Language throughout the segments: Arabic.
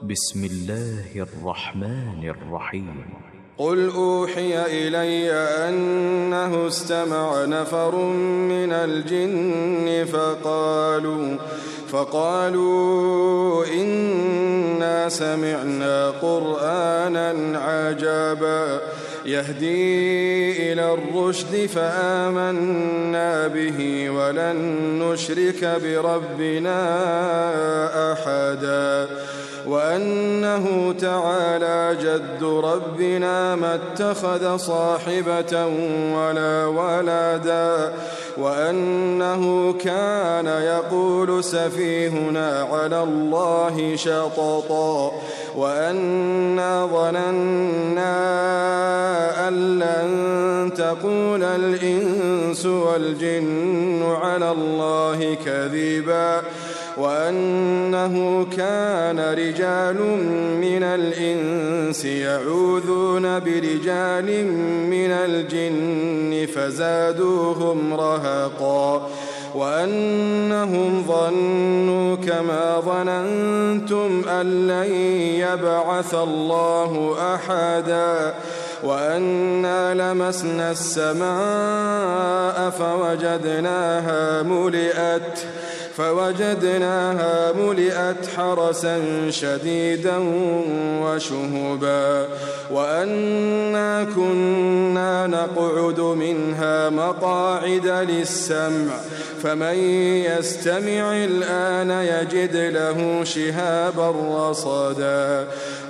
بسم الله الرحمن الرحيم. قل أوحي إلي أنه استمع نفر من الجن فقالوا إنا سمعنا قرآنا عجبا يهدي إلى الرشد فآمنا به ولن نشرك بربنا أحدا وأنه تعالى جد ربنا ما اتخذ صاحبة ولا ولدا وأنه كان يقول سفيهنا على الله شططا وأنا ظننا أن لن تقول الإنس والجن على الله كذبا وأنه كان رجال من الإنس يعوذون برجال من الجن فزادوهم رهقا وأنهم ظنوا كما ظننتم أن لن يبعث الله أحدا وأنا لمسنا السماء فوجدناها ملئت حرسا شديدا وشهبا وأنا كنا نقعد منها مقاعد للسمع فمن يستمع الآن يجد له شهابا رصدا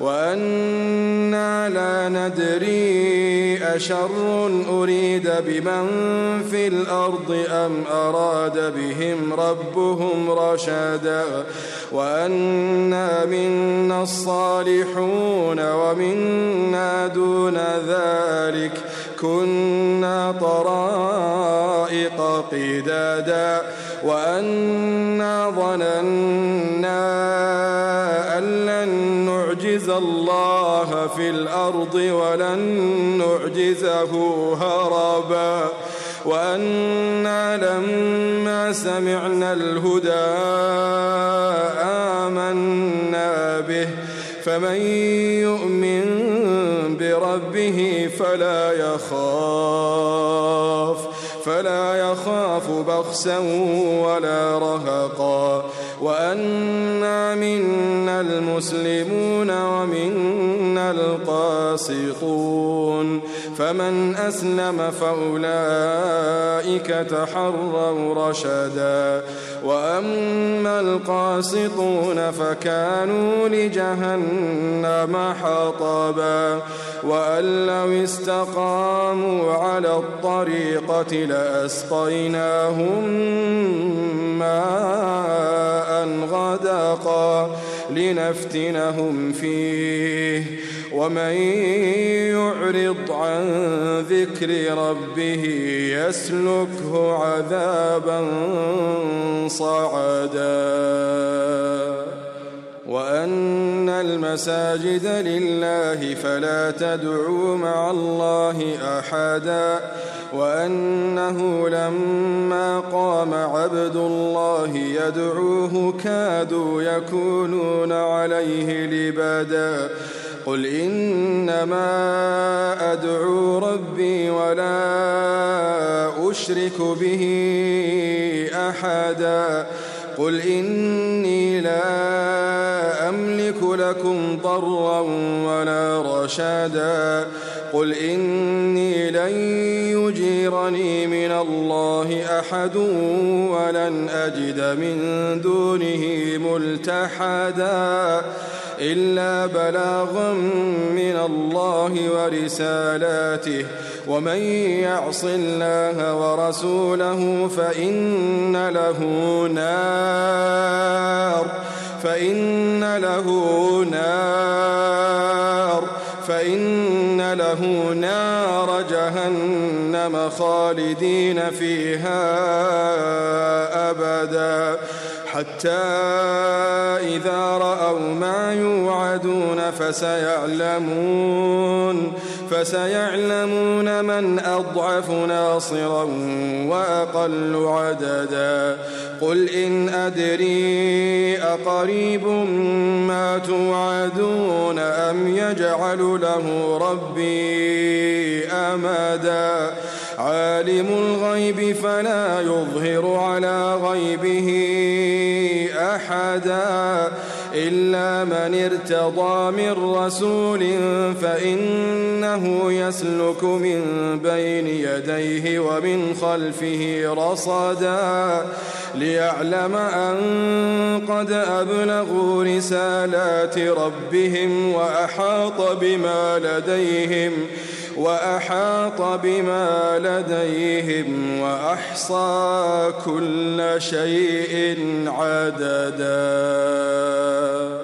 وأنا لا ندري أشر أريد بمن في الأرض أم أراد بهم ربهم رشدا وأنا منا الصالحون ومنا دون ذلك كنا طرائق قدادا وأنا ظننا أن لن نعجز الله في الأرض ولن نعجزه هربا وأنا لما سمعنا الهدى آمنا به فمن يؤمن بربه فلا يخاف بخسا ولا رهقا وأنا منا المسلمون ومنا القاسطون فمن أسلم فأولئك تحروا رشدا وأما القاسطون فكانوا لجهنم حطبا وأن لو استقاموا على الطريقة لأسقيناهم ماء غدقا لنفتنهم فيه ومن يعرض عن ذكر ربه يسلكه عذابا صعدا وأن المساجد لله فلا تدعوا مع الله أحدا وأنه لما قام عبد الله يدعوه كادوا يكونون عليه لبدا قل إنما أدعو ربي ولا أشرك به أحدا قل إني لا أملك لكم ضرا ولا رشدا قل إني لن يجيرني من الله أحد ولن أجد من دونه ملتحدا إلا بلاغا من الله ورسالاته ومن يعص الله ورسوله فإن له نار جهنم خالدين فيها أبدا حتى إذا رأوا ما يوعدون فسيعلمون من أضعف ناصرا وأقل عددا قل إن أدري أقريب ما توعدون أم يجعل له ربي أمدا عالم الغيب فلا يظهر على غيبه أحدا إلا من ارتضى من رسول فإنه يسلك من بين يديه ومن خلفه رصدا ليعلم أن قد أبلغوا رسالات ربهم وأحاط بما لديهم وأحصى كل شيء عددا.